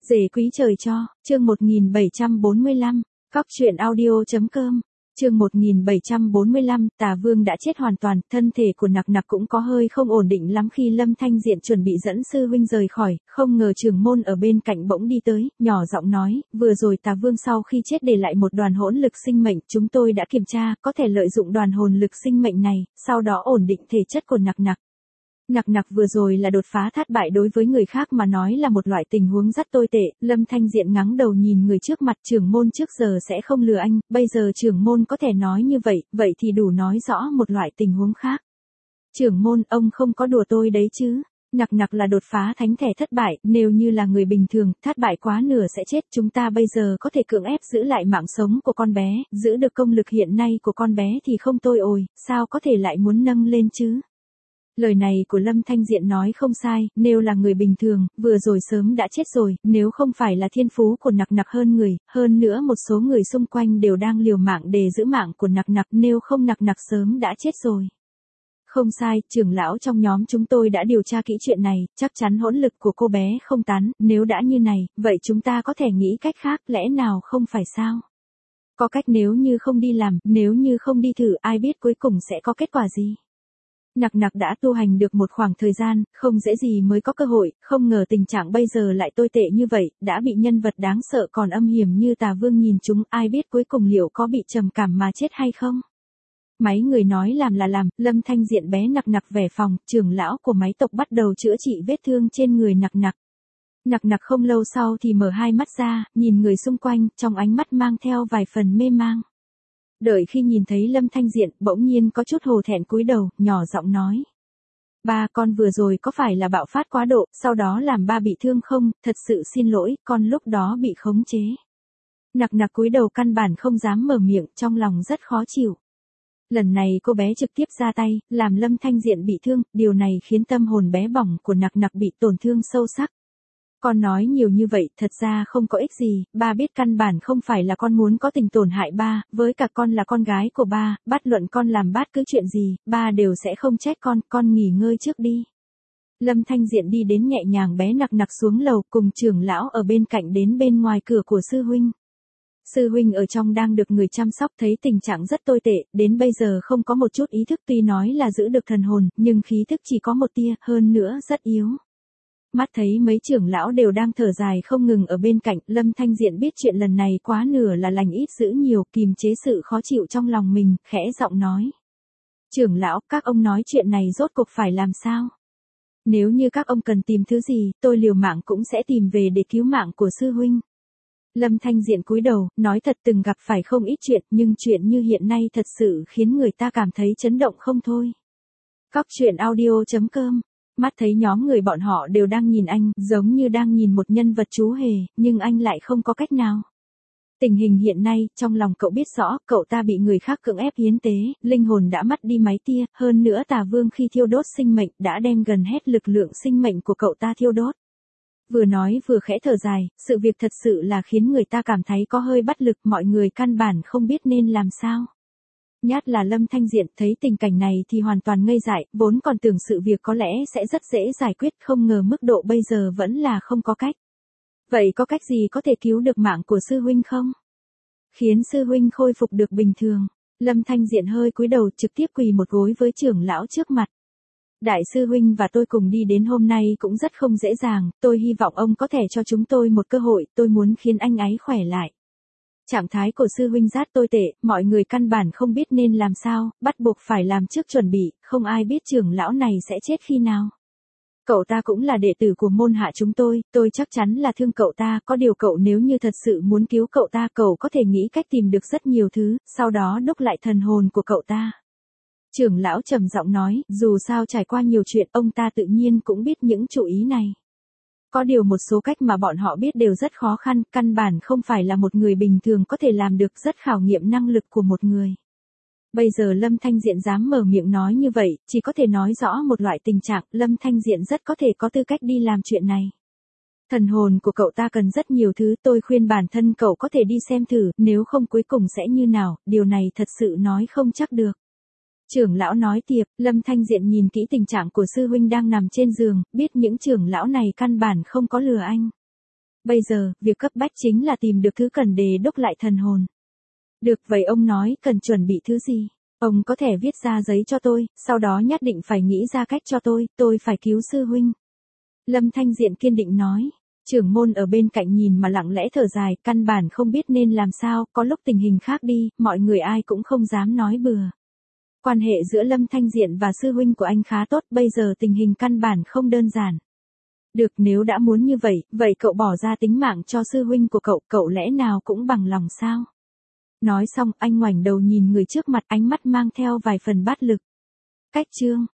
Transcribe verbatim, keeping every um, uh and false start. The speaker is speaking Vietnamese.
Rể quý trời cho, chương một nghìn bảy trăm bốn mươi lăm, cóc truyện audio.com, chương một nghìn bảy trăm bốn mươi lăm, Tà Vương đã chết hoàn toàn, thân thể của Nặc Nặc cũng có hơi không ổn định lắm khi Lâm Thanh Diện chuẩn bị dẫn sư huynh rời khỏi, không ngờ trưởng môn ở bên cạnh bỗng đi tới, nhỏ giọng nói, vừa rồi Tà Vương sau khi chết để lại một đoàn hỗn lực sinh mệnh, chúng tôi đã kiểm tra, có thể lợi dụng đoàn hồn lực sinh mệnh này, sau đó ổn định thể chất của Nặc Nặc. Nặc Nặc vừa rồi là đột phá thất bại đối với người khác mà nói là một loại tình huống rất tồi tệ, Lâm Thanh Diện ngắng đầu nhìn người trước mặt, trưởng môn trước giờ sẽ không lừa anh, bây giờ trưởng môn có thể nói như vậy, vậy thì đủ nói rõ một loại tình huống khác. Trưởng môn, ông không có đùa tôi đấy chứ? Nặc Nặc là đột phá thánh thể thất bại, nếu như là người bình thường, thất bại quá nửa sẽ chết, chúng ta bây giờ có thể cưỡng ép giữ lại mạng sống của con bé, giữ được công lực hiện nay của con bé thì không tôi ồi, sao có thể lại muốn nâng lên chứ? Lời này của Lâm Thanh Diện nói không sai, nếu là người bình thường, vừa rồi sớm đã chết rồi, nếu không phải là thiên phú của Nặc Nặc hơn người, hơn nữa một số người xung quanh đều đang liều mạng để giữ mạng của Nặc Nặc, nếu không Nặc Nặc sớm đã chết rồi. Không sai, trưởng lão trong nhóm chúng tôi đã điều tra kỹ chuyện này, chắc chắn hỗn lực của cô bé không tán, nếu đã như này, vậy chúng ta có thể nghĩ cách khác, lẽ nào không phải sao? Có cách nếu như không đi làm, nếu như không đi thử, ai biết cuối cùng sẽ có kết quả gì? Nặc Nặc đã tu hành được một khoảng thời gian, không dễ gì mới có cơ hội, không ngờ tình trạng bây giờ lại tồi tệ như vậy, đã bị nhân vật đáng sợ còn âm hiểm như Tà Vương nhìn chúng, ai biết cuối cùng liệu có bị trầm cảm mà chết hay không? Máy người nói làm là làm, Lâm Thanh Diện bé Nặc Nặc về phòng, trưởng lão của máy tộc bắt đầu chữa trị vết thương trên người Nặc Nặc. Nặc Nặc không lâu sau thì mở hai mắt ra, nhìn người xung quanh, trong ánh mắt mang theo vài phần mê mang. Đợi khi nhìn thấy Lâm Thanh Diện, bỗng nhiên có chút hổ thẹn cúi đầu, nhỏ giọng nói. Ba, con vừa rồi có phải là bạo phát quá độ, sau đó làm ba bị thương không, thật sự xin lỗi, con lúc đó bị khống chế. Nặc Nặc cúi đầu căn bản không dám mở miệng, trong lòng rất khó chịu. Lần này cô bé trực tiếp ra tay, làm Lâm Thanh Diện bị thương, điều này khiến tâm hồn bé bỏng của Nặc Nặc bị tổn thương sâu sắc. Con nói nhiều như vậy, thật ra không có ích gì, ba biết căn bản không phải là con muốn có tình tổn hại ba, với cả con là con gái của ba, bất luận con làm bát cứ chuyện gì, ba đều sẽ không trách con, con nghỉ ngơi trước đi. Lâm Thanh Diện đi đến nhẹ nhàng bé Nặc Nặc xuống lầu, cùng trưởng lão ở bên cạnh đến bên ngoài cửa của sư huynh. Sư huynh ở trong đang được người chăm sóc, thấy tình trạng rất tồi tệ, đến bây giờ không có một chút ý thức, tuy nói là giữ được thần hồn, nhưng khí thức chỉ có một tia, hơn nữa rất yếu. Mắt thấy mấy trưởng lão đều đang thở dài không ngừng ở bên cạnh, Lâm Thanh Diện biết chuyện lần này quá nửa là lành ít dữ nhiều, kìm chế sự khó chịu trong lòng mình, khẽ giọng nói. Trưởng lão, các ông nói chuyện này rốt cuộc phải làm sao? Nếu như các ông cần tìm thứ gì, tôi liều mạng cũng sẽ tìm về để cứu mạng của sư huynh. Lâm Thanh Diện cúi đầu, nói thật từng gặp phải không ít chuyện, nhưng chuyện như hiện nay thật sự khiến người ta cảm thấy chấn động không thôi. Cóc truyện audio.com. Mắt thấy nhóm người bọn họ đều đang nhìn anh, giống như đang nhìn một nhân vật chú hề, nhưng anh lại không có cách nào. Tình hình hiện nay, trong lòng cậu biết rõ, cậu ta bị người khác cưỡng ép hiến tế, linh hồn đã mất đi mấy tia, hơn nữa Tà Vương khi thiêu đốt sinh mệnh, đã đem gần hết lực lượng sinh mệnh của cậu ta thiêu đốt. Vừa nói vừa khẽ thở dài, sự việc thật sự là khiến người ta cảm thấy có hơi bất lực, mọi người căn bản không biết nên làm sao. Nhát là Lâm Thanh Diện thấy tình cảnh này thì hoàn toàn ngây dại, vốn còn tưởng sự việc có lẽ sẽ rất dễ giải quyết, không ngờ mức độ bây giờ vẫn là không có cách. Vậy có cách gì có thể cứu được mạng của sư huynh không? Khiến sư huynh khôi phục được bình thường. Lâm Thanh Diện hơi cúi đầu trực tiếp quỳ một gối với trưởng lão trước mặt. Đại sư huynh và tôi cùng đi đến hôm nay cũng rất không dễ dàng, tôi hy vọng ông có thể cho chúng tôi một cơ hội, tôi muốn khiến anh ấy khỏe lại. Trạng thái của sư huynh rất tồi tệ, mọi người căn bản không biết nên làm sao, bắt buộc phải làm trước chuẩn bị, không ai biết trưởng lão này sẽ chết khi nào. Cậu ta cũng là đệ tử của môn hạ chúng tôi, tôi chắc chắn là thương cậu ta, có điều cậu nếu như thật sự muốn cứu cậu ta, cậu có thể nghĩ cách tìm được rất nhiều thứ, sau đó đúc lại thần hồn của cậu ta. Trưởng lão trầm giọng nói, dù sao trải qua nhiều chuyện, ông ta tự nhiên cũng biết những chủ ý này. Có điều một số cách mà bọn họ biết đều rất khó khăn, căn bản không phải là một người bình thường có thể làm được, rất khảo nghiệm năng lực của một người. Bây giờ Lâm Thanh Diện dám mở miệng nói như vậy, chỉ có thể nói rõ một loại tình trạng, Lâm Thanh Diện rất có thể có tư cách đi làm chuyện này. Thần hồn của cậu ta cần rất nhiều thứ, tôi khuyên bản thân cậu có thể đi xem thử, nếu không cuối cùng sẽ như nào, điều này thật sự nói không chắc được. Trưởng lão nói tiếp, Lâm Thanh Diện nhìn kỹ tình trạng của sư huynh đang nằm trên giường, biết những trưởng lão này căn bản không có lừa anh. Bây giờ, việc cấp bách chính là tìm được thứ cần để đúc lại thần hồn. Được, vậy ông nói cần chuẩn bị thứ gì? Ông có thể viết ra giấy cho tôi, sau đó nhất định phải nghĩ ra cách cho tôi, tôi phải cứu sư huynh. Lâm Thanh Diện kiên định nói. Trưởng môn ở bên cạnh nhìn mà lặng lẽ thở dài, căn bản không biết nên làm sao, có lúc tình hình khác đi, mọi người ai cũng không dám nói bừa. Quan hệ giữa Lâm Thanh Diện và sư huynh của anh khá tốt, bây giờ tình hình căn bản không đơn giản. Được, nếu đã muốn như vậy, vậy cậu bỏ ra tính mạng cho sư huynh của cậu, cậu lẽ nào cũng bằng lòng sao? Nói xong, anh ngoảnh đầu nhìn người trước mặt, ánh mắt mang theo vài phần bát lực. Cách chương